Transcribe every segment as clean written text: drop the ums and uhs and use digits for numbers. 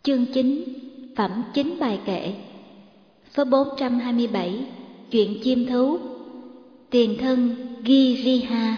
Chương 9. Phẩm 9 bài kệ. Số 427. Chuyện chim thú. Tiền thân Giriha.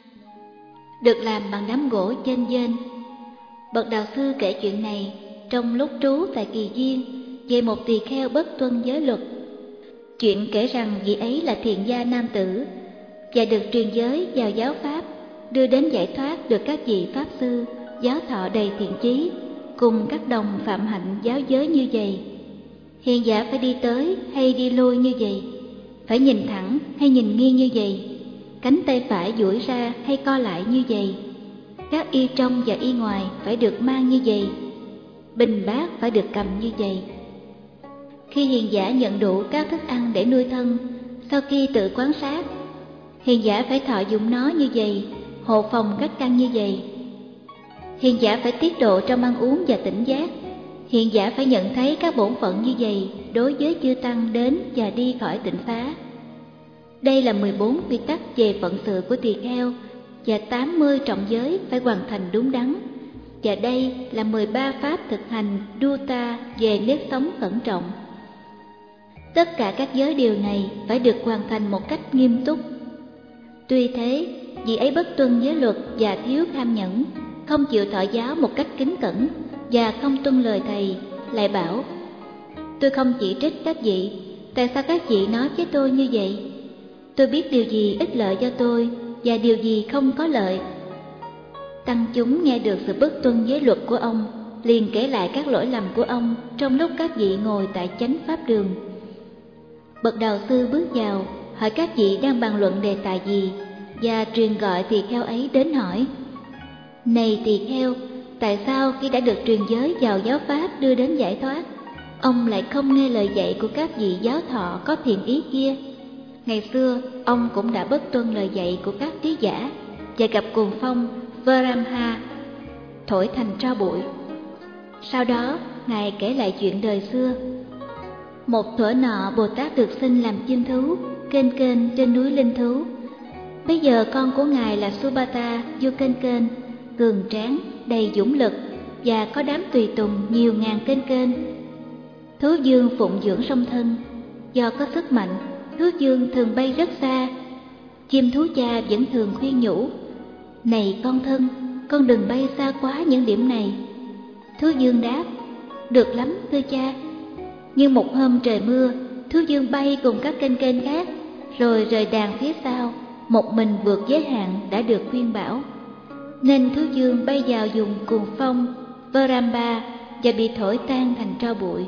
Được làm bằng đám gỗ chênh vênh. Bậc đạo sư kể chuyện này trong lúc trú tại Kỳ Viên về một tỳ kheo bất tuân giới luật. Chuyện kể rằng vị ấy là thiện gia nam tử và được truyền giới vào giáo pháp, đưa đến giải thoát được các vị pháp sư giáo thọ đầy thiện chí cùng các đồng phạm hạnh giáo giới như vậy. Hiền giả phải đi tới hay đi lui như vậy, phải nhìn thẳng hay nhìn nghiêng như vậy, cánh tay phải duỗi ra hay co lại như vậy, các y trong và y ngoài phải được mang như vậy, bình bát phải được cầm như vậy. Khi hiền giả nhận đủ các thức ăn để nuôi thân, sau khi tự quán sát, hiền giả phải thọ dụng nó như vậy, hộ phòng các căn như vậy. Hiền giả phải tiết độ trong ăn uống và tỉnh giác. Hiền giả phải nhận thấy các bổn phận như vậy đối với chư tăng đến và đi khỏi tịnh xá. Đây là 14 quy tắc về phận sự của tỳ kheo và 80 trọng giới phải hoàn thành đúng đắn. Và đây là 13 pháp thực hành Dutta về nếp sống cẩn trọng. Tất cả các giới điều này phải được hoàn thành một cách nghiêm túc. Tuy thế, vị ấy bất tuân giới luật và thiếu tham nhẫn, không chịu thọ giáo một cách kính cẩn và không tuân lời thầy, lại bảo: tôi không chỉ trích các vị, tại sao các vị nói với tôi như vậy? Tôi biết điều gì ích lợi cho tôi và điều gì không có lợi. Tăng chúng nghe được sự bất tuân giới luật của ông, liền kể lại các lỗi lầm của ông trong lúc các vị ngồi tại chánh pháp đường. Bậc đạo sư bước vào, hỏi các vị đang bàn luận đề tài gì, và truyền gọi tỳ kheo ấy đến hỏi: này tỳ kheo, tại sao khi đã được truyền giới vào giáo pháp đưa đến giải thoát, ông lại không nghe lời dạy của các vị giáo thọ có thiện ý kia? Ngày xưa, ông cũng đã bất tuân lời dạy của các trí giả và gặp cuồng phong Varamha thổi thành tro bụi. Sau đó, Ngài kể lại chuyện đời xưa. Một thuở nọ, Bồ Tát được sinh làm chim thú, kênh kênh trên núi Linh Thú. Bây giờ con của Ngài là Subhata vua kênh kênh, cường tráng, đầy dũng lực và có đám tùy tùng nhiều ngàn kênh kênh. Thú vương phụng dưỡng song thân, do có sức mạnh, thú vương thường bay rất xa. Chim thú cha vẫn thường khuyên nhủ: này con thân, con đừng bay xa quá những điểm này. Thú vương đáp: được lắm thưa cha. Nhưng một hôm trời mưa, thú vương bay cùng các kênh kênh khác, rồi rời đàn phía sau, một mình vượt giới hạn đã được khuyên bảo. Nên thú vương bay vào vùng cuồng phong Varamba và bị thổi tan thành tro bụi.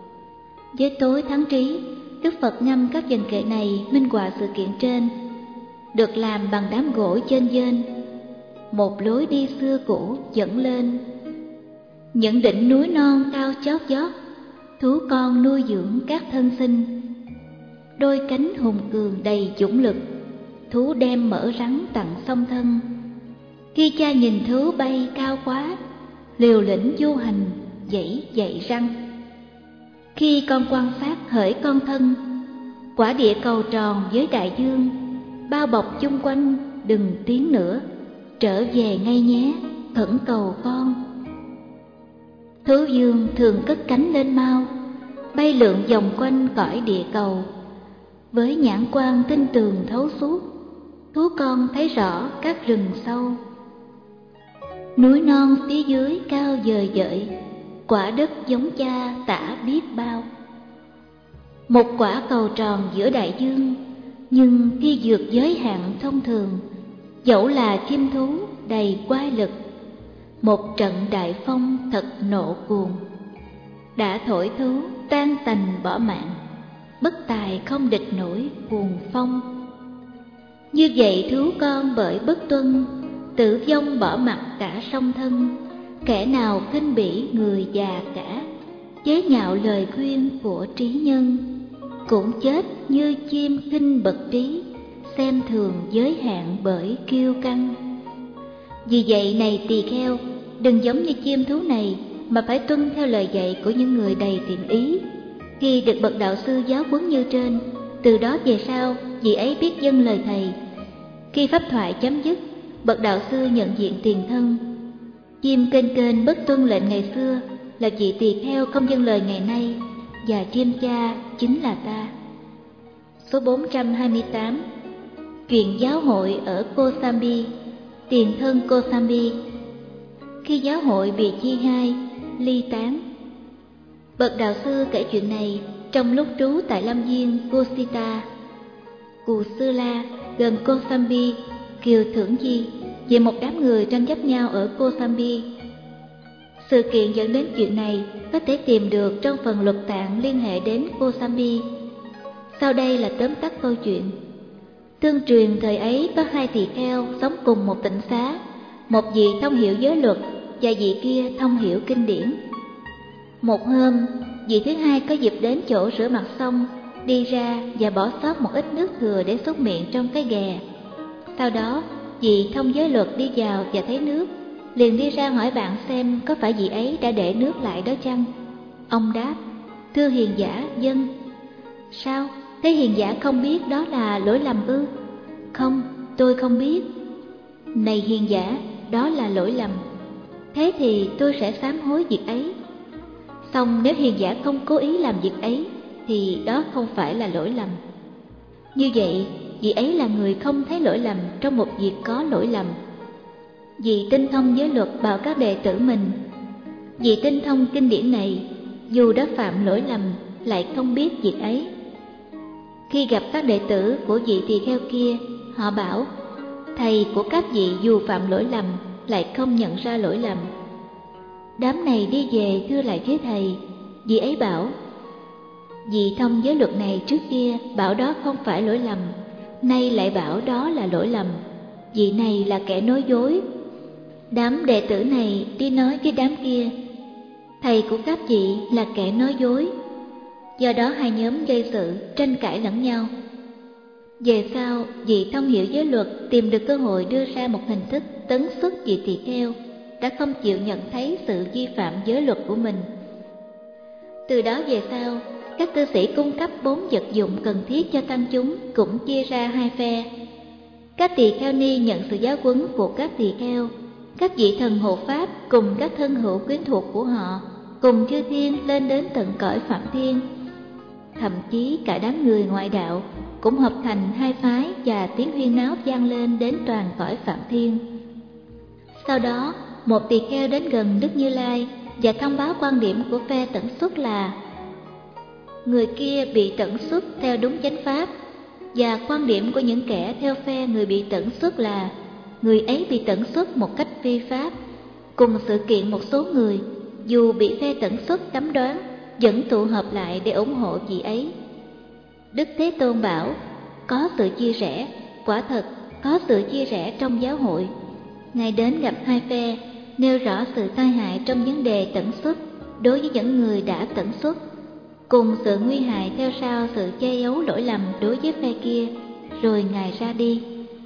Với tối thắng trí, Đức Phật ngâm các vần kệ này minh họa sự kiện trên. Được làm bằng đám gỗ chênh vênh, một lối đi xưa cũ dẫn lên những đỉnh núi non cao chót vót. Thú con nuôi dưỡng các thân sinh, đôi cánh hùng cường đầy dũng lực. Thú đem mỡ rắn tặng song thân. Khi cha nhìn thú bay cao quá, liều lĩnh du hành dãy dậy răng. Khi con quan sát hỡi con thân, quả địa cầu tròn với đại dương, bao bọc chung quanh đừng tiến nữa, trở về ngay nhé, khẩn cầu con. Thú vương thường cất cánh lên mau, bay lượn vòng quanh cõi địa cầu. Với nhãn quan tinh tường thấu suốt, thú con thấy rõ các rừng sâu. Núi non phía dưới cao vời vợi, quả đất giống cha tả biết bao. Một quả cầu tròn giữa đại dương, nhưng khi vượt giới hạn thông thường, dẫu là chim thú đầy quái lực, một trận đại phong thật nộ cuồng, đã thổi thú tan tành bỏ mạng, bất tài không địch nổi cuồng phong. Như vậy thú con bởi bất tuân, tử vong bỏ mặc cả song thân. Kẻ nào khinh bỉ người già cả, chế nhạo lời khuyên của trí nhân, cũng chết như chim khinh bậc trí, xem thường giới hạn bởi kiêu căng. Vì vậy này tỳ kheo, đừng giống như chim thú này, mà phải tuân theo lời dạy của những người đầy thiện ý. Khi được bậc đạo sư giáo huấn như trên, từ đó về sau vị ấy biết dâng lời thầy. Khi pháp thoại chấm dứt, bậc đạo sư nhận diện tiền thân. Chim kênh kênh bất tuân lệnh ngày xưa là vị tỳ kheo không vâng lời ngày nay, và Chiêm Cha chính là ta. Số 428. Chuyện giáo hội ở Kosambi, tiền thân Kosambi. Khi giáo hội bị chia hai, ly tán. Bậc đạo sư kể chuyện này trong lúc trú tại lâm viên Kusita, Cù Sư La, gần Kosambi, Kiều Thưởng Di, về một đám người tranh chấp nhau ở Kosambi. Sự kiện dẫn đến chuyện này có thể tìm được trong phần luật tạng liên hệ đến Kosambi. Sau đây là tóm tắt câu chuyện. Tương truyền thời ấy có hai tỳ kheo sống cùng một tịnh xá, một vị thông hiểu giới luật và vị kia thông hiểu kinh điển. Một hôm, vị thứ hai có dịp đến chỗ rửa mặt xong, đi ra và bỏ sót một ít nước thừa để súc miệng trong cái ghè. Sau đó, vị thông giới luật đi vào và thấy nước, liền đi ra hỏi bạn xem có phải vị ấy đã để nước lại đó chăng. Ông đáp: thưa hiền giả, vâng. Sao? Thế hiền giả không biết đó là lỗi lầm ư? Không, tôi không biết. Này hiền giả, đó là lỗi lầm. Thế thì tôi sẽ sám hối việc ấy. Xong nếu hiền giả không cố ý làm việc ấy, thì đó không phải là lỗi lầm. Như vậy, vị ấy là người không thấy lỗi lầm trong một việc có lỗi lầm. Vì tinh thông giới luật bảo các đệ tử mình, vì tinh thông kinh điển này, dù đã phạm lỗi lầm lại không biết việc ấy. Khi gặp các đệ tử của vị tỳ kheo kia, họ bảo: thầy của các vị dù phạm lỗi lầm lại không nhận ra lỗi lầm. Đám này đi về thưa lại với thầy, vị ấy bảo: vị thông giới luật này trước kia bảo đó không phải lỗi lầm, nay lại bảo đó là lỗi lầm, vị này là kẻ nói dối. Đám đệ tử này đi nói với đám kia: thầy của các vị là kẻ nói dối. Do đó hai nhóm gây sự, tranh cãi lẫn nhau. Về sau, vị thông hiểu giới luật tìm được cơ hội đưa ra một hình thức tấn xuất vị tỳ kheo đã không chịu nhận thấy sự vi phạm giới luật của mình. Từ đó về sau, các cư sĩ cung cấp 4 vật dụng cần thiết cho tăng chúng cũng chia ra hai phe. Các tỳ kheo ni nhận sự giáo huấn của các tỳ kheo, các vị thần hộ pháp cùng các thân hữu quyến thuộc của họ cùng chư thiên lên đến tận cõi Phạm Thiên. Thậm chí cả đám người ngoại đạo cũng hợp thành hai phái và tiếng huyên náo vang lên đến toàn cõi Phạm Thiên. Sau đó, một tỳ kheo đến gần Đức Như Lai và thông báo quan điểm của phe tẩn xuất là: người kia bị tẩn xuất theo đúng chánh pháp, và quan điểm của những kẻ theo phe người bị tẩn xuất là người ấy bị tẩn xuất một cách phi pháp. Cùng sự kiện một số người, dù bị phe tẩn xuất đắm đoán, vẫn tụ hợp lại để ủng hộ vị ấy. Đức Thế Tôn bảo: có sự chia rẽ, quả thật có sự chia rẽ trong giáo hội. Ngài đến gặp hai phe, nêu rõ sự tai hại trong vấn đề tẩn xuất đối với những người đã tẩn xuất, cùng sự nguy hại theo sau sự che giấu lỗi lầm đối với phe kia, rồi Ngài ra đi.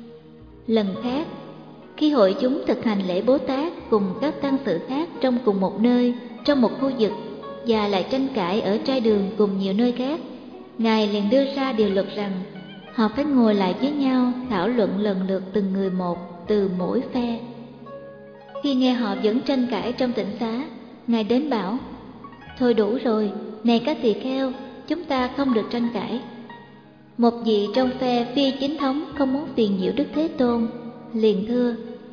Lần khác, khi hội chúng thực hành lễ Bố Tát cùng các tăng sự khác trong cùng một nơi, trong một khu vực, và lại tranh cãi ở trai đường cùng nhiều nơi khác, Ngài liền đưa ra điều luật rằng họ phải ngồi lại với nhau thảo luận lần lượt từng người một từ mỗi phe. Khi nghe họ vẫn tranh cãi trong tịnh xá, Ngài đến bảo: thôi đủ rồi, này các tỳ kheo, chúng ta không được tranh cãi. Một vị trong phe phi chính thống không muốn phiền nhiễu Đức Thế Tôn, liền thưa: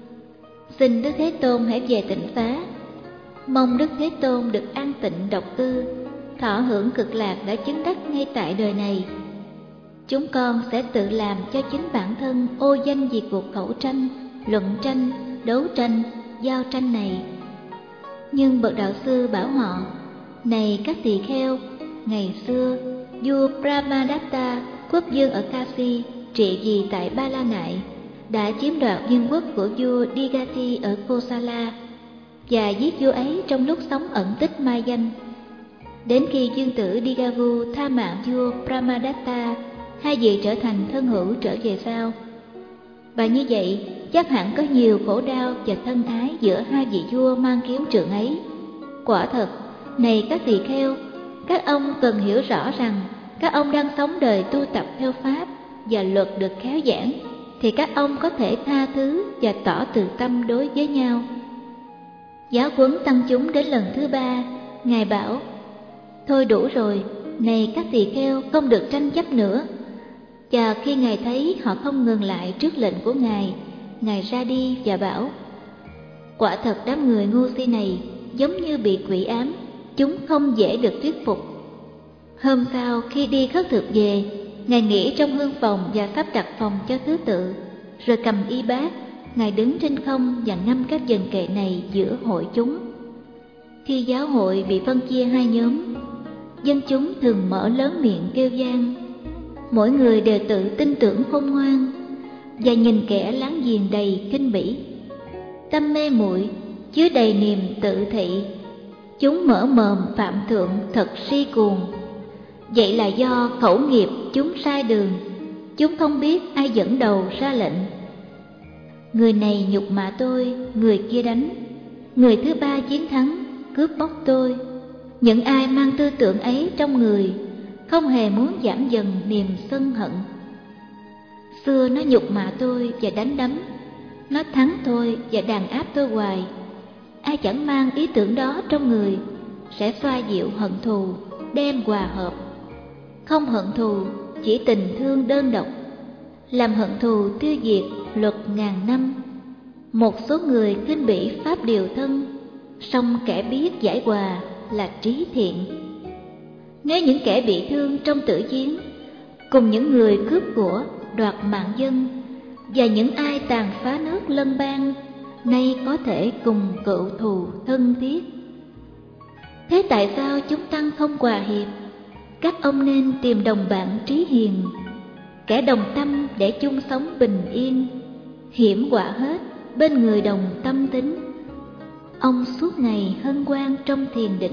xin Đức Thế Tôn hãy về tịnh xá. Mong Đức Thế Tôn được an tịnh độc cư, thọ hưởng cực lạc đã chứng đắc ngay tại đời này. Chúng con sẽ tự làm cho chính bản thân ô danh vì cuộc khẩu tranh, luận tranh, đấu tranh, giao tranh này. Nhưng bậc đạo sư bảo họ: này các tỳ kheo, ngày xưa vua Brahmadatta, quốc vương ở Kasi, trị vì tại Ba La Nại, đã chiếm đoạt vương quốc của vua Digati ở Kosala và giết vua ấy trong lúc sống ẩn tích mai danh. Đến khi vương tử Digavu tha mạng vua Brahmadatta, hai vị trở thành thân hữu trở về sau. Và như vậy, chắc hẳn có nhiều khổ đau và thân ái giữa hai vị vua mang kiếm trượng ấy. Quả thật, này các tỳ kheo, các ông cần hiểu rõ rằng các ông đang sống đời tu tập theo pháp và luật được khéo giảng, thì các ông có thể tha thứ và tỏ từ tâm đối với nhau. Giáo huấn tăng chúng đến lần thứ 3, Ngài bảo: thôi đủ rồi, này các tỳ kheo, không được tranh chấp nữa. Và khi Ngài thấy họ không ngừng lại trước lệnh của Ngài ra đi và bảo: quả thật đám người ngu si này giống như bị quỷ ám, chúng không dễ được thuyết phục. Hôm sau khi đi khất thực về, Ngài nghỉ trong hương phòng và sắp đặt phòng cho thứ tự, rồi cầm y bát, Ngài đứng trên không và ngâm các dần kệ này giữa hội chúng. Khi giáo hội bị phân chia hai nhóm, dân chúng thường mở lớn miệng kêu vang. Mỗi người đều tự tin tưởng khôn ngoan và nhìn kẻ láng giềng đầy khinh bỉ. Tâm mê muội chứa đầy niềm tự thị, chúng mở mồm phạm thượng thật si cuồng. Vậy là do khẩu nghiệp chúng sai đường, chúng không biết ai dẫn đầu ra lệnh. Người này nhục mạ tôi, người kia đánh, người thứ ba chiến thắng, cướp bóc tôi. Những ai mang tư tưởng ấy trong người không hề muốn giảm dần niềm sân hận. Xưa nó nhục mạ tôi và đánh đấm, nó thắng tôi và đàn áp tôi hoài. Ai chẳng mang ý tưởng đó trong người sẽ xoa dịu hận thù, đem hòa hợp. Không hận thù, chỉ tình thương đơn độc, làm hận thù tiêu diệt luật ngàn năm. Một số người khinh bỉ pháp điều thân, song kẻ biết giải hòa là trí thiện. Nếu những kẻ bị thương trong tử chiến cùng những người cướp của, đoạt mạng dân, và những ai tàn phá nước lân bang, nay có thể cùng cựu thù thân thiết, thế tại sao chúng tăng không hòa hiệp? Các ông nên tìm đồng bạn trí hiền, kẻ đồng tâm để chung sống bình yên. Hiểm họa hết bên người đồng tâm tính, ông suốt ngày hân hoan trong thiền định.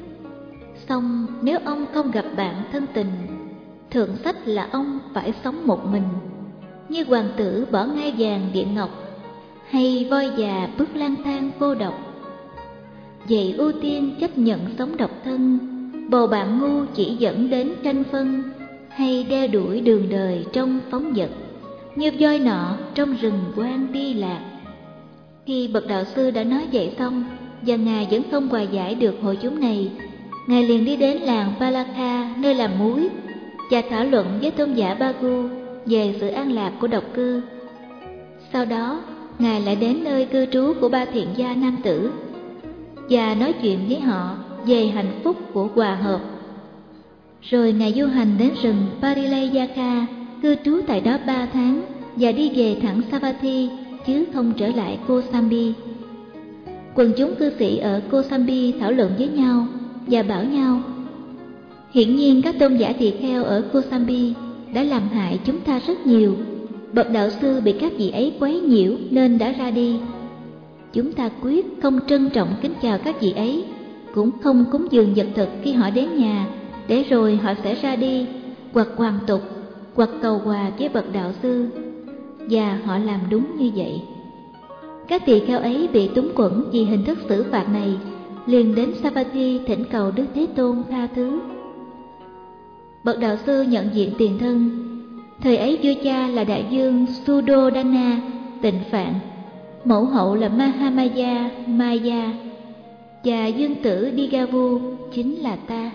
Song nếu ông không gặp bạn thân tình, thượng sách là ông phải sống một mình, như hoàng tử bỏ ngai vàng điện ngọc, hay voi già bước lang thang cô độc. Vậy ưu tiên chấp nhận sống độc thân, bầu bạn ngu chỉ dẫn đến tranh phân, hay đeo đuổi đường đời trong phóng dật, như voi nọ trong rừng hoang đi lạc. Khi bậc đạo sư đã nói vậy xong, và Ngài vẫn không hòa giải được hội chúng này, Ngài liền đi đến làng Palakha, nơi làm muối, và thảo luận với tôn giả Bagu về sự an lạc của độc cư. Sau đó, Ngài lại đến nơi cư trú của ba thiện gia nam tử và nói chuyện với họ về hạnh phúc của hòa hợp. Rồi Ngài du hành đến rừng Parilayaka, cư trú tại đó 3 tháng và đi về thẳng Savatthi, chứ không trở lại Kosambi. Quần chúng cư sĩ ở Kosambi thảo luận với nhau và bảo nhau: hiển nhiên các tôn giả tỳ kheo ở Kosambi đã làm hại chúng ta rất nhiều. Bậc đạo sư bị các vị ấy quấy nhiễu nên đã ra đi. Chúng ta quyết không trân trọng kính chào các vị ấy, cũng không cúng dường vật thực khi họ đến nhà, để rồi họ sẽ ra đi, hoặc hoàn tục, hoặc cầu hòa với bậc đạo sư. Và họ làm đúng như vậy. Các tỳ kheo ấy bị túng quẫn vì hình thức xử phạt này, liền đến Savatthi thỉnh cầu Đức Thế Tôn tha thứ. Bậc đạo sư nhận diện tiền thân. Thời ấy vua cha là đại vương Suddhodana Tịnh Phạn, mẫu hậu là Mahamaya Maya, và dương tử Digavu chính là ta.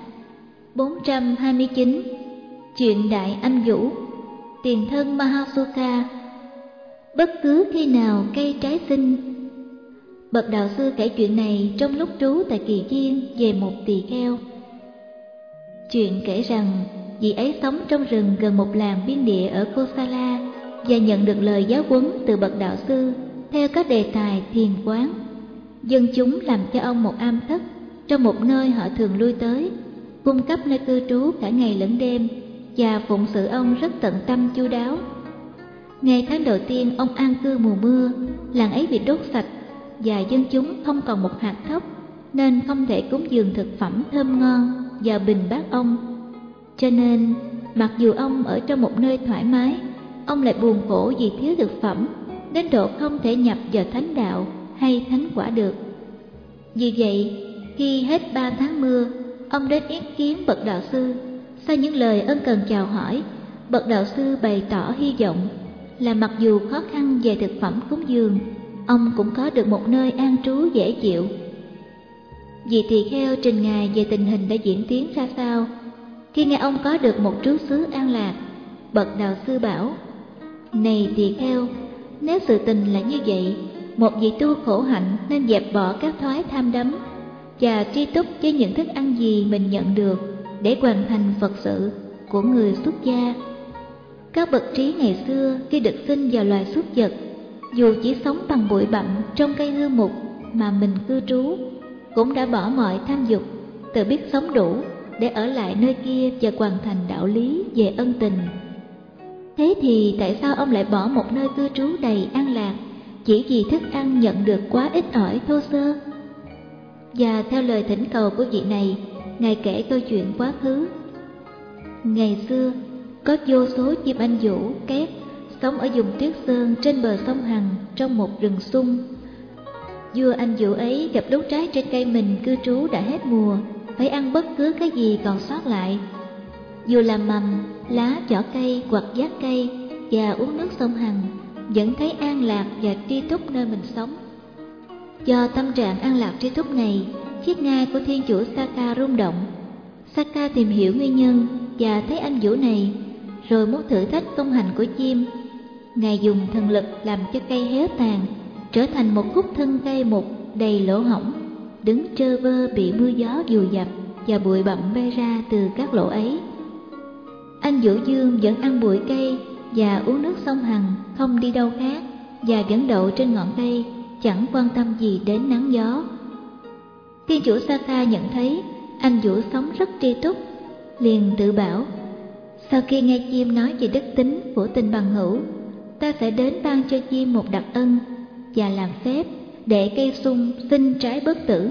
429. Chuyện Đại Anh Vũ. Tiền thân Mahasukha. Bất cứ khi nào cây trái xinh. Bậc đạo sư kể chuyện này trong lúc trú tại Kỳ Viên về một tỳ kheo. Chuyện kể rằng vị ấy sống trong rừng gần một làng biên địa ở Kosala và nhận được lời giáo huấn từ bậc đạo sư theo các đề tài thiền quán. Dân chúng làm cho ông một am thất trong một nơi họ thường lui tới, cung cấp nơi cư trú cả ngày lẫn đêm và phụng sự ông rất tận tâm chu đáo. Ngày tháng đầu tiên ông an cư mùa mưa, làng ấy bị đốt sạch và dân chúng không còn một hạt thóc, nên không thể cúng dường thực phẩm thơm ngon vào bình bát ông. Cho nên, mặc dù ông ở trong một nơi thoải mái, ông lại buồn khổ vì thiếu thực phẩm, đến độ không thể nhập vào thánh đạo hay thánh quả được. Vì vậy, khi hết 3 tháng mưa, ông đến yết kiến bậc đạo sư. Sau những lời ân cần chào hỏi, bậc đạo sư bày tỏ hy vọng là mặc dù khó khăn về thực phẩm cúng dường, ông cũng có được một nơi an trú dễ chịu. Vị tỳ kheo trình ngài về tình hình đã diễn tiến ra sao. Khi nghe ông có được một trú xứ an lạc, bậc đạo sư bảo: này tỳ kheo, nếu sự tình là như vậy, một vị tu khổ hạnh nên dẹp bỏ các thói tham đắm và tri túc với những thức ăn gì mình nhận được để hoàn thành Phật sự của người xuất gia. Các bậc trí ngày xưa khi được sinh vào loài súc vật, dù chỉ sống bằng bụi bặm trong cây hư mục mà mình cư trú, cũng đã bỏ mọi tham dục, tự biết sống đủ để ở lại nơi kia và hoàn thành đạo lý về ân tình. Thế thì tại sao ông lại bỏ một nơi cư trú đầy an lạc chỉ vì thức ăn nhận được quá ít ỏi thô sơ? Và theo lời thỉnh cầu của vị này, ngài kể câu chuyện quá khứ. Ngày xưa có vô số chim anh vũ két sống ở vùng tuyết sơn trên bờ sông Hằng trong một rừng sung. Vua anh vũ ấy gặp lúc trái trên cây mình cư trú đã hết mùa, phải ăn bất cứ cái gì còn sót lại, dù là mầm, lá, vỏ cây hoặc giác cây, và uống nước sông Hằng, vẫn thấy an lạc và tri túc nơi mình sống. Do tâm trạng an lạc tri túc này, chiếc ngai của thiên chủ Saka rung động. Saka tìm hiểu nguyên nhân và thấy anh vũ này, rồi muốn thử thách công hành của chim. Ngài dùng thần lực làm cho cây héo tàn, trở thành một khúc thân cây mục đầy lỗ hổng, đứng trơ vơ bị mưa gió vùi dập và bụi bặm bay ra từ các lỗ ấy. Anh Vũ Dương vẫn ăn bụi cây và uống nước sông Hằng, không đi đâu khác, và vẫn đậu trên ngọn cây, chẳng quan tâm gì đến nắng gió. Thiên chủ Saka nhận thấy anh Vũ sống rất tri túc, liền tự bảo: sau khi nghe chim nói về đức tính của tình bằng hữu, ta sẽ đến ban cho chim một đặc ân và làm phép để cây sung sinh trái bất tử.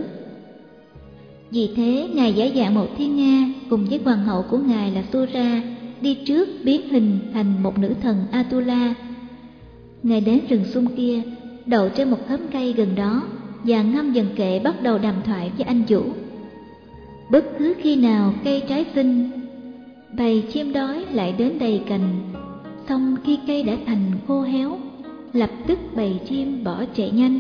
Vì thế ngài giả dạng một thiên nga cùng với hoàng hậu của ngài là Sura đi trước biến hình thành một nữ thần Atula. Ngài đến rừng sung kia, đậu trên một khóm cây gần đó và ngâm dần kệ bắt đầu đàm thoại với anh Vũ. Bất cứ khi nào cây trái xinh, bầy chim đói lại đến đầy cành, xong khi cây đã thành khô héo, lập tức bầy chim bỏ chạy nhanh.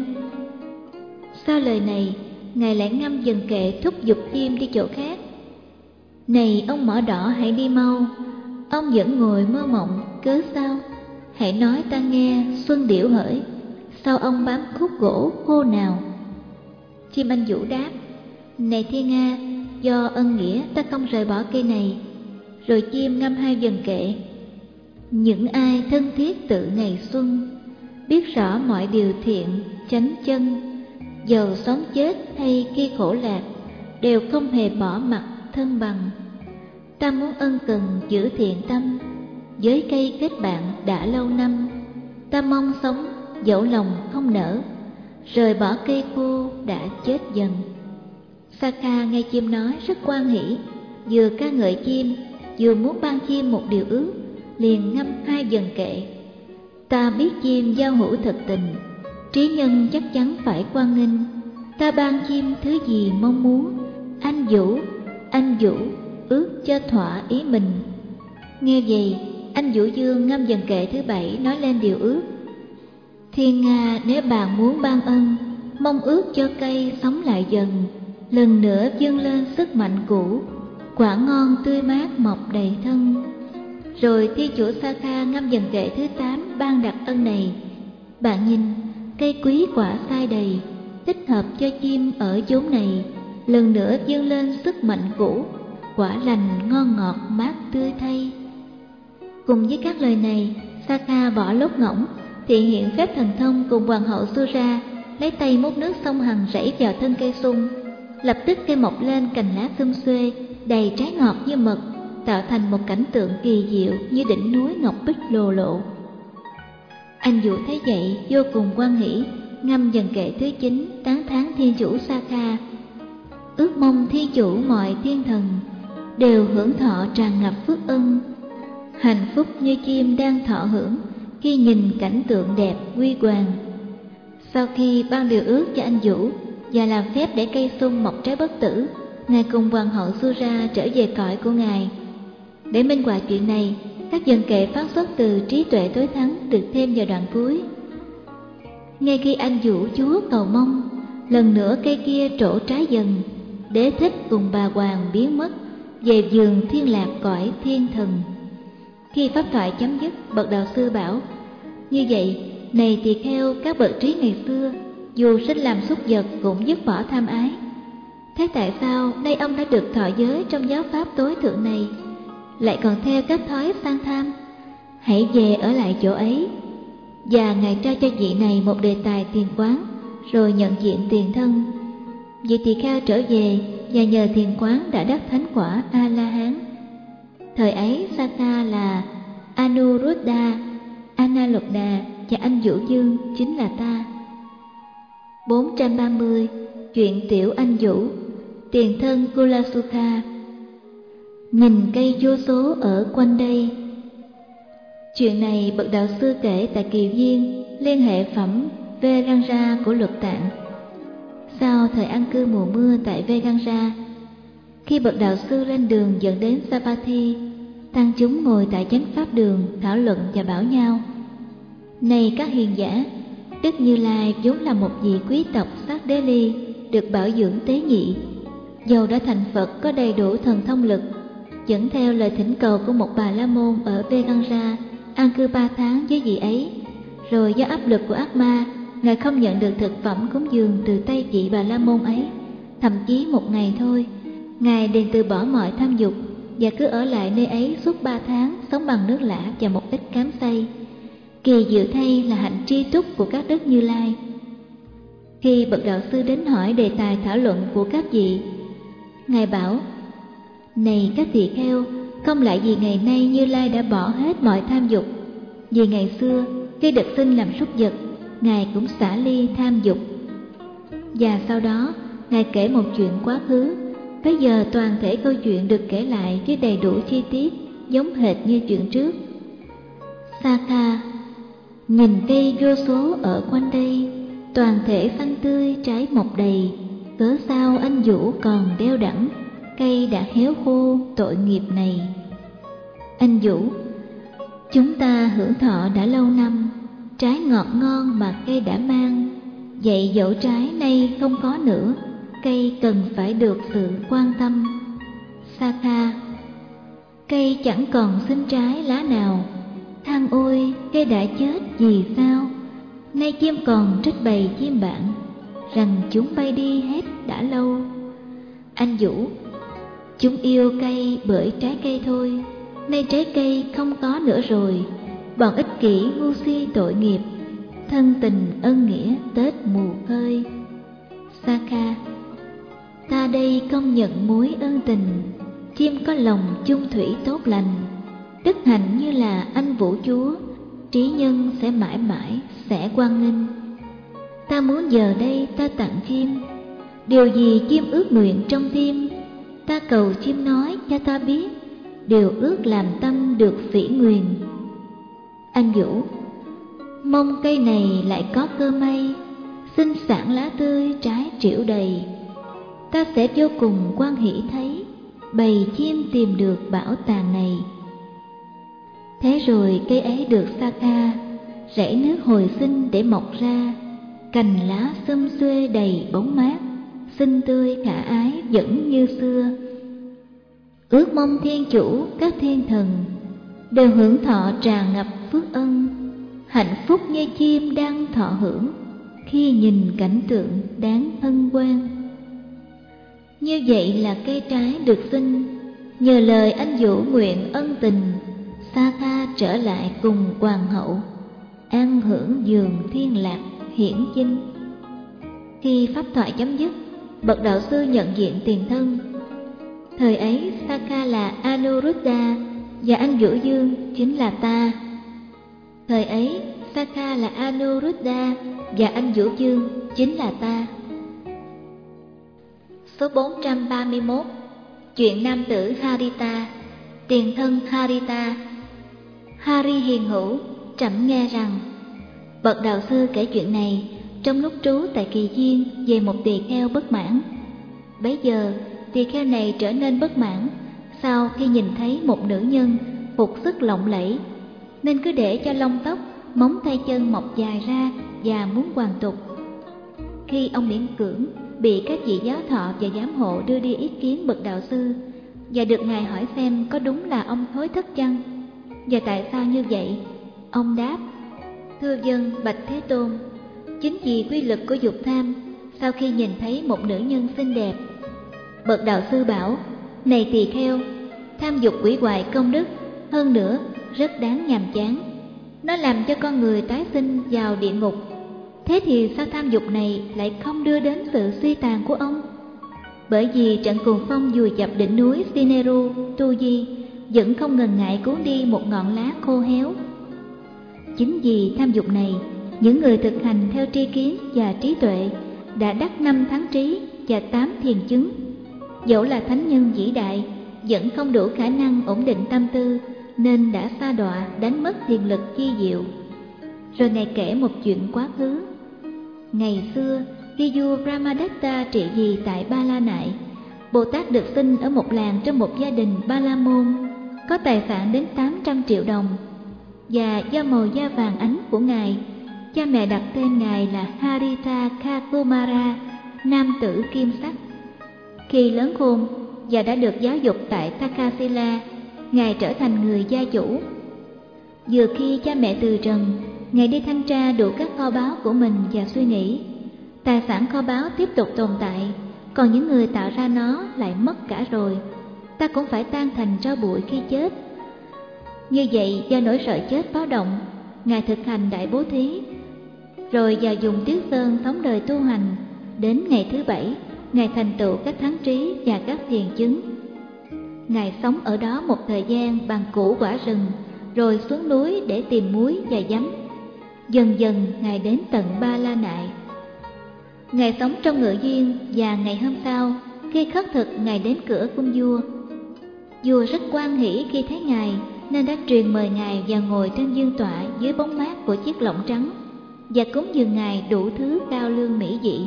Sau lời này, ngài lại ngâm dần kệ thúc giục chim đi chỗ khác. Này ông mỏ đỏ, hãy đi mau, ông vẫn ngồi mơ mộng cớ sao? Hãy nói ta nghe, xuân điểu hỡi, sao ông bám khúc gỗ khô nào? Chim anh Vũ đáp: này thiên nga, do ân nghĩa ta không rời bỏ cây này. Rồi chim ngâm hai dần kệ: những ai thân thiết tự ngày xuân, biết rõ mọi điều thiện chánh chân, dầu sống chết hay khi khổ lạc, đều không hề bỏ mặt thân bằng. Ta muốn ân cần giữ thiện tâm, với cây kết bạn đã lâu năm. Ta mong sống dẫu lòng không nở, rời bỏ cây khô đã chết dần. Saka nghe chim nói rất hoan hỉ, vừa ca ngợi chim, vừa muốn ban chim một điều ước, liền ngâm hai dần kệ: ta biết chim giao hữu thật tình, trí nhân chắc chắn phải hoan nghênh. Ta ban chim thứ gì mong muốn, anh Vũ ước cho thỏa ý mình. Nghe vậy, anh Vũ Dương ngâm dần kệ thứ 7 nói lên điều ước: thiên nga, nếu bạn muốn ban ân, mong ước cho cây sống lại dần, lần nữa vươn lên sức mạnh cũ, quả ngon tươi mát mọc đầy thân. Rồi thiên chủ Saka ngâm dần kệ thứ 8 ban đặc ân này: bạn nhìn, cây quý quả sai đầy, thích hợp cho chim ở chốn này, lần nữa vươn lên sức mạnh cũ, quả lành ngon ngọt mát tươi thay. Cùng với các lời này, Saka bỏ lốt ngỗng, thị hiện phép thần thông cùng hoàng hậu Sura, lấy tay múc nước sông Hằng rảy vào thân cây sung. Lập tức cây mọc lên cành lá xum xuê, đầy trái ngọt như mật, tạo thành một cảnh tượng kỳ diệu như đỉnh núi ngọc bích lồ lộ. Anh Vũ thấy vậy vô cùng hoan hỉ, ngâm dần kệ thứ 9 tán thán thiên chủ Saka: ước mong thiên chủ mọi thiên thần đều hưởng thọ tràn ngập phước ân, hạnh phúc như chim đang thọ hưởng khi nhìn cảnh tượng đẹp huy hoàng. Sau khi ban điều ước cho anh Vũ và làm phép để cây sung mọc trái bất tử, ngài cùng hoàng hậu Sura trở về cõi của ngài. Để minh họa chuyện này, các dần kệ phát xuất từ trí tuệ tối thắng được thêm vào đoạn cuối: ngay khi anh Vũ Chúa cầu mong, lần nữa cây kia trổ trái dần, Đế thích cùng bà Hoàng biến mất về vườn thiên lạc cõi thiên thần. Khi pháp thoại chấm dứt, bậc đạo sư bảo: như vậy, này tỳ kheo các bậc trí ngày xưa, dù sinh làm súc vật cũng dứt bỏ tham ái. Thế tại sao nay ông đã được thọ giới trong giáo pháp tối thượng này, lại còn theo các thói sang tham? Hãy về ở lại chỗ ấy. Và Ngài trao cho vị này một đề tài tiền quán, rồi nhận diện tiền thân. Vị tỳ kheo trở về và nhờ tiền quán đã đắc thánh quả A-la-hán. Thời ấy Sakha là Anuruddha, Analuddha và anh Vũ Dương chính là ta. 430. Chuyện tiểu anh Vũ. Tiền thân Kulasukha. Nhìn cây vô số ở quanh đây. Chuyện này bậc đạo sư kể tại Kỳ Viên, liên hệ phẩm Vedanta của Luật Tạng. Sau thời an cư mùa mưa tại Vedanta, khi bậc đạo sư lên đường dẫn đến Savatthi, tăng chúng ngồi tại chánh pháp đường thảo luận và bảo nhau: này các hiền giả, Đức Như Lai vốn là một vị quý tộc Sát Đế Ly, được bảo dưỡng tế nhị. Dầu đã thành Phật có đầy đủ thần thông lực, dẫn theo lời thỉnh cầu của một Bà La Môn ở Vedanta, an cư 3 tháng với vị ấy. Rồi do áp lực của ác ma, Ngài không nhận được thực phẩm cúng dường từ tay vị Bà La Môn ấy. Thậm chí một ngày thôi, Ngài liền từ bỏ mọi tham dục và cứ ở lại nơi ấy suốt 3 tháng, sống bằng nước lã và một ít cám xay. Kỳ diệu thay là hạnh tri túc của các Đức Như Lai. Khi bậc đạo sư đến hỏi đề tài thảo luận của các vị, Ngài bảo: này các tỳ kheo, không lạ gì ngày nay Như Lai đã bỏ hết mọi tham dục. Vì ngày xưa khi được sinh làm súc vật, Ngài cũng xả ly tham dục. Và sau đó Ngài kể một chuyện quá khứ. Bây giờ toàn thể câu chuyện được kể lại với đầy đủ chi tiết, giống hệt như chuyện trước. Sakha. Nhìn cây vô số ở quanh đây, toàn thể xanh tươi trái mọc đầy, cớ sao anh Vũ còn đeo đẳng, cây đã héo khô tội nghiệp này. Anh Vũ: chúng ta hưởng thọ đã lâu năm, trái ngọt ngon mà cây đã mang, vậy dẫu trái nay không có nữa, cây cần phải được sự quan tâm. Sakha. Cây chẳng còn sinh trái lá nào, than ôi cây đã chết vì sao, nay chim còn trích bầy chim bạn, rằng chúng bay đi hết đã lâu. Anh Vũ: chúng yêu cây bởi trái cây thôi, nay trái cây không có nữa rồi, bọn ích kỷ ngu si tội nghiệp, thân tình ân nghĩa tết mù khơi. Sakha. Ta đây công nhận mối ân tình, chim có lòng chung thủy tốt lành, đức hạnh như là anh Vũ Chúa, trí nhân sẽ mãi mãi sẽ quang nghênh. Ta muốn giờ đây ta tặng chim, điều gì chim ước nguyện trong tim, ta cầu chim nói cho ta biết, điều ước làm tâm được phỉ nguyền. Anh Vũ: mong cây này lại có cơ may, sinh sản lá tươi trái triệu đầy, ta sẽ vô cùng hoan hỷ thấy, bầy chim tìm được bảo tàng này. Thế rồi cây ấy được Sakha rảy nước hồi sinh để mọc ra, cành lá xum xuê đầy bóng mát, xinh tươi khả ái vẫn như xưa. Ước mong thiên chủ các thiên thần đều hưởng thọ tràn ngập phước ân, hạnh phúc như chim đang thọ hưởng khi nhìn cảnh tượng đáng hân hoan. Như vậy là cây trái được sinh, nhờ lời anh Vũ nguyện ân tình, Sakha trở lại cùng hoàng hậu, an hưởng giường thiên lạc hiển vinh. Khi pháp thoại chấm dứt, bậc đạo sư nhận diện tiền thân. Thời ấy Sakha là Anuruddha và anh Vũ Dương chính là ta. Thời ấy Sakha là Anuruddha và anh Vũ Dương chính là ta. Số 431. Chuyện nam tử Harita. Tiền thân Harita. Hari hiền hữu, trẫm nghe rằng bậc đạo sư kể chuyện này trong lúc trú tại Kỳ Viên về một tỳ kheo bất mãn. Bấy giờ tỳ kheo này trở nên bất mãn sau khi nhìn thấy một nữ nhân phục sức lộng lẫy, nên cứ để cho lông tóc, móng tay chân mọc dài ra và muốn hoàn tục. Khi ông miễn cưỡng bị các vị giáo thọ và giám hộ đưa đi ý kiến bậc đạo sư, và được Ngài hỏi xem có đúng là ông hối thất chăng, và tại sao như vậy. Ông đáp: thưa vâng, bạch Thế Tôn, chính vì quy lực của dục tham, sau khi nhìn thấy một nữ nhân xinh đẹp, bậc đạo sư bảo: này tỳ kheo, tham dục hủy hoại công đức, hơn nữa rất đáng nhàm chán, nó làm cho con người tái sinh vào địa ngục. Thế thì sao tham dục này lại không đưa đến sự suy tàn của ông? Bởi vì trận cuồng phong vùi dập đỉnh núi Sineru Tu Di vẫn không ngần ngại cuốn đi một ngọn lá khô héo. Chính vì tham dục này, những người thực hành theo tri kiến và trí tuệ đã đắc 5 thắng trí và 8 thiền chứng. Dẫu là thánh nhân vĩ đại, vẫn không đủ khả năng ổn định tâm tư, nên đã sa đọa đánh mất thiền lực chi diệu. Rồi Ngài kể một chuyện quá khứ. Ngày xưa, khi vua Brahmadatta trị vì tại Ba La Nại, Bồ Tát được sinh ở một làng trong một gia đình Ba La Môn, có tài sản đến 800 triệu đồng. Và do màu da vàng ánh của Ngài, cha mẹ đặt tên Ngài là Haritha Kakumara, nam tử kim sắc. Khi lớn khôn và đã được giáo dục tại Takasila, Ngài trở thành người gia chủ. Vừa khi cha mẹ từ trần, Ngài đi thanh tra đủ các kho báu của mình và suy nghĩ, tài sản kho báu tiếp tục tồn tại, còn những người tạo ra nó lại mất cả rồi, ta cũng phải tan thành tro bụi khi chết. Như vậy, do nỗi sợ chết báo động, Ngài thực hành đại bố thí, rồi vào vùng Tuyết Sơn sống đời tu hành. Đến ngày thứ 7, Ngài thành tựu các thắng trí và các thiền chứng. Ngài sống ở đó một thời gian bằng củ quả rừng, rồi xuống núi để tìm muối và giấm. Dần dần Ngài đến tận Ba La Nại. Ngài sống trong ngự duyên, và ngày hôm sau, khi khất thực, Ngài đến cửa cung vua. Vua rất hoan hỷ khi thấy Ngài, nên đã truyền mời Ngài vào ngồi trên vương tọa dưới bóng mát của chiếc lọng trắng, và cúng dường Ngài đủ thứ cao lương mỹ vị.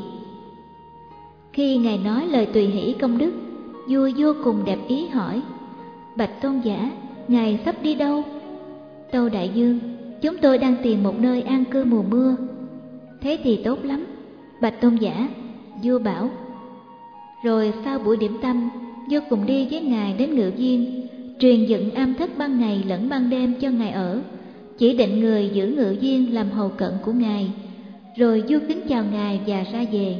Khi Ngài nói lời tùy hỷ công đức, vua vô cùng đẹp ý hỏi: bạch tôn giả, Ngài sắp đi đâu? Tâu đại vương, chúng tôi đang tìm một nơi an cư mùa mưa. Thế thì tốt lắm, bạch tôn giả, vua bảo. Rồi sau buổi điểm tâm, vua cùng đi với Ngài đến ngự viên, truyền dựng am thất ban ngày lẫn ban đêm cho Ngài ở, chỉ định người giữ ngự viên làm hầu cận của Ngài. Rồi vua kính chào Ngài và ra về.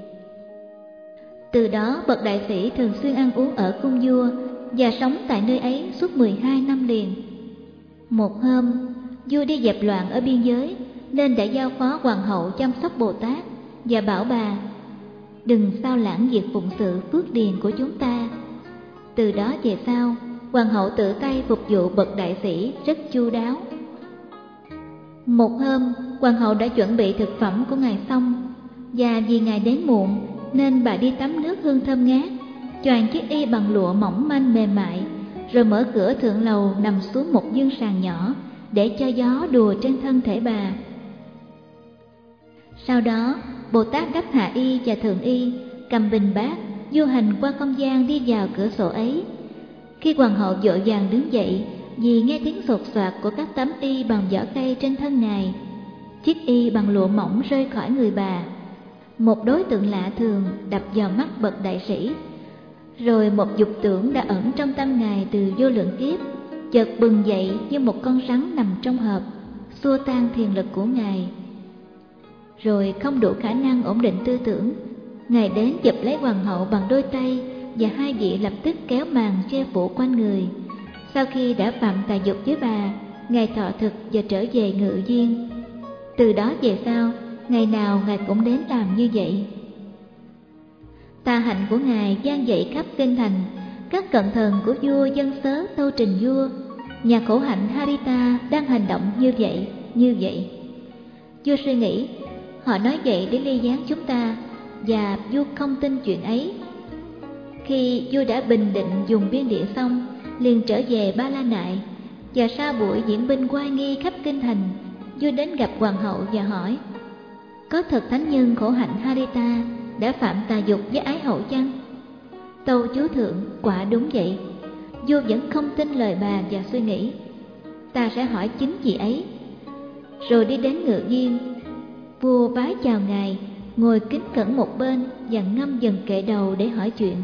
Từ đó bậc đại sĩ thường xuyên ăn uống ở cung vua và sống tại nơi ấy suốt 12 năm liền. Một hôm, vua đi dẹp loạn ở biên giới, nên đã giao phó hoàng hậu chăm sóc Bồ Tát và bảo bà: đừng sao lãng việc phụng sự phước điền của chúng ta. Từ đó về sau, hoàng hậu tự tay phục vụ bậc đại sĩ rất chu đáo. Một hôm, hoàng hậu đã chuẩn bị thực phẩm của Ngài xong, và vì Ngài đến muộn nên bà đi tắm nước hương thơm ngát, choàng chiếc y bằng lụa mỏng manh mềm mại, rồi mở cửa thượng lầu nằm xuống một giường sàn nhỏ để cho gió đùa trên thân thể bà. Sau đó, Bồ Tát đắp hạ y và thượng y, cầm bình bát, du hành qua không gian đi vào cửa sổ ấy. Khi hoàng hậu vội vàng đứng dậy vì nghe tiếng sột soạt của các tấm y bằng vỏ cây trên thân Ngài, chiếc y bằng lụa mỏng rơi khỏi người bà. Một đối tượng lạ thường đập vào mắt bậc đại sĩ. Rồi một dục tưởng đã ẩn trong tâm Ngài từ vô lượng kiếp chợt bừng dậy như một con rắn nằm trong hộp, xua tan thiền lực của Ngài. Rồi không đủ khả năng ổn định tư tưởng, Ngài đến chụp lấy hoàng hậu bằng đôi tay, và hai vị lập tức kéo màn che phủ quanh người. Sau khi đã phạm tà dục với bà, Ngài thọ thực và trở về ngự viên. Từ đó về sau, ngày nào Ngài cũng đến làm như vậy. Tà hạnh của Ngài vang dậy khắp kinh thành. Các cận thần của vua dân sớ tâu trình vua: nhà khổ hạnh Harita đang hành động như vậy, như vậy. Vua suy nghĩ, họ nói vậy để ly gián chúng ta, và vua không tin chuyện ấy. Khi vua đã bình định dùng biên địa xong, liền trở về Ba La Nại, và sau buổi diễn binh oai nghi khắp kinh thành, vua đến gặp hoàng hậu và hỏi: có thật thánh nhân khổ hạnh Harita đã phạm tà dục với ái hậu chăng? Tâu chúa thượng, quả đúng vậy. Vua vẫn không tin lời bà và suy nghĩ, ta sẽ hỏi chính vị ấy. Rồi đi đến ngự viên, vua vái chào Ngài, ngồi kính cẩn một bên và ngâm dần kệ đầu để hỏi chuyện.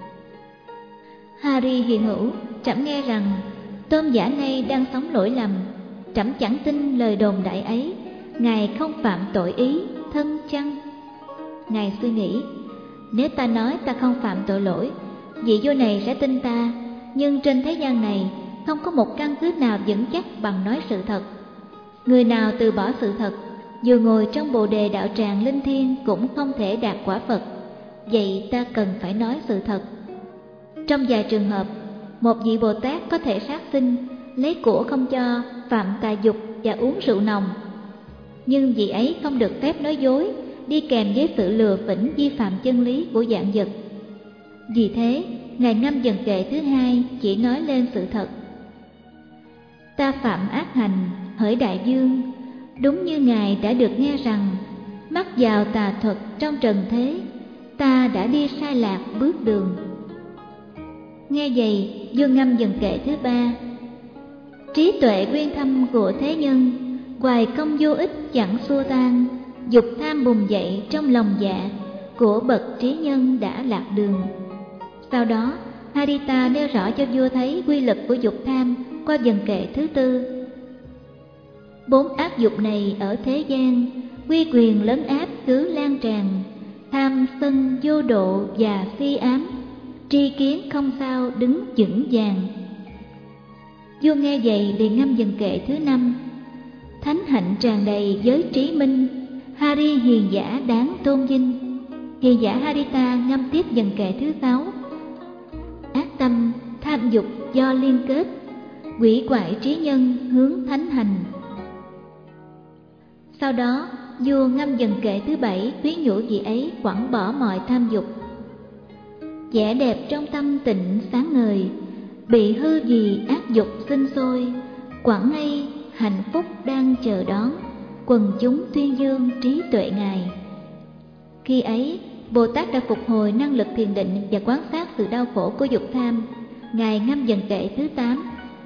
Hari hiện hữu, trẫm nghe rằng tôn giả này đang sống lỗi lầm. Trẫm chẳng tin lời đồn đại ấy. Ngài không phạm tội ý thân chăng? Ngài suy nghĩ, nếu ta nói ta không phạm tội lỗi, vị vua này sẽ tin ta. Nhưng trên thế gian này không có một căn cứ nào vững chắc bằng nói sự thật. Người nào từ bỏ sự thật, dù ngồi trong bồ đề đạo tràng linh thiêng cũng không thể đạt quả Phật. Vậy ta cần phải nói sự thật. Trong vài trường hợp, một vị Bồ Tát có thể sát sinh, lấy của không cho, phạm tà dục và uống rượu nồng. Nhưng vị ấy không được phép nói dối, đi kèm với sự lừa phỉnh vi phạm chân lý của vạn vật. Vì thế, Ngài ngâm dần kệ thứ hai chỉ nói lên sự thật. Ta phạm ác hành, hỡi đại vương, đúng như Ngài đã được nghe rằng, mắc vào tà thuật trong trần thế, ta đã đi sai lạc bước đường. Nghe vậy, vua ngâm dần kệ thứ ba. Trí tuệ nguyên thâm của thế nhân, hoài công vô ích chẳng xua tan, dục tham bùng dậy trong lòng dạ, của bậc trí nhân đã lạc đường. Sau đó, Harita nêu rõ cho vua thấy quy lực của dục tham qua dần kệ thứ tư. 4 ác dục này ở thế gian, quy quyền lấn áp cứ lan tràn, tham sân vô độ và si ám, tri kiến không sao đứng vững vàng. Vua nghe vậy liền ngâm dần kệ thứ năm. Thánh hạnh tràn đầy giới trí minh, Hari hiền giả đáng tôn vinh. Hiền giả Harita ngâm tiếp dần kệ thứ 6. Ác tâm, tham dục do liên kết, quỷ quại trí nhân hướng thánh hành. Sau đó, vua ngâm dần kệ thứ 7 khuyến nhủ vị ấy quẳng bỏ mọi tham dục. Vẻ đẹp trong tâm tịnh sáng ngời, bị hư vì ác dục sinh sôi, quẳng ngay hạnh phúc đang chờ đón, quần chúng tuyên dương trí tuệ Ngài. Khi ấy, Bồ Tát đã phục hồi năng lực thiền định và quan sát sự đau khổ của dục tham. Ngài ngâm dần kệ thứ 8.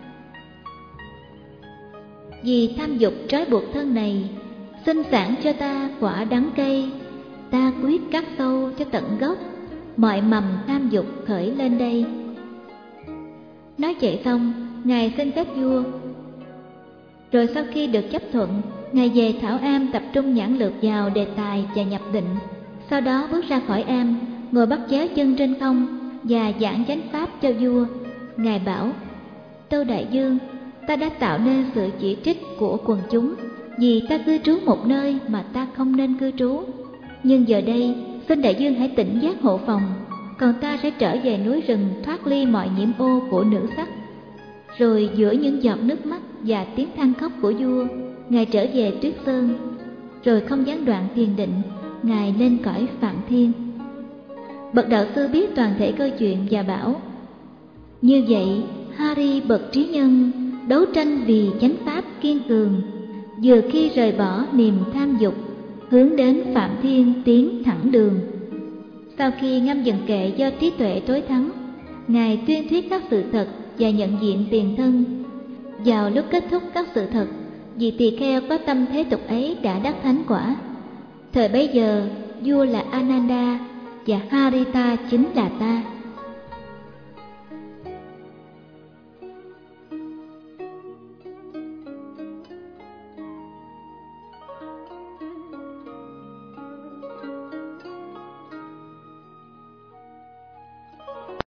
Vì tham dục trói buộc thân này, sinh sản cho ta quả đắng cay, ta quyết cắt sâu cho tận gốc, mọi mầm tham dục khởi lên đây. Nói vậy xong, Ngài xin phép vua. Rồi sau khi được chấp thuận, Ngài về Thảo Am tập trung nhãn lược vào đề tài và nhập định. Sau đó bước ra khỏi am, ngồi bắt chéo chân trên không và giảng chánh pháp cho vua. Ngài bảo, Tâu đại vương, ta đã tạo nên sự chỉ trích của quần chúng vì ta cư trú một nơi mà ta không nên cư trú. Nhưng giờ đây, xin đại vương hãy tỉnh giác hộ phòng, còn ta sẽ trở về núi rừng thoát ly mọi nhiễm ô của nữ sắc. Rồi giữa những giọt nước mắt và tiếng than khóc của vua, Ngài trở về Tuyết Sơn. Rồi không gián đoạn thiền định, Ngài lên cõi Phạn Thiên. Bậc đạo sư biết toàn thể câu chuyện và bảo, như vậy Hari bậc trí nhân đấu tranh vì chánh pháp kiên cường, vừa khi rời bỏ niềm tham dục, hướng đến Phạm Thiên tiến thẳng đường. Sau khi ngâm dần kệ do trí tuệ tối thắng, Ngài tuyên thuyết các sự thật và nhận diện tiền thân. Vào lúc kết thúc các sự thật, vị tỳ kheo có tâm thế tục ấy đã đắc thánh quả. Thời bấy giờ, vua là Ananda và Harita chính là ta.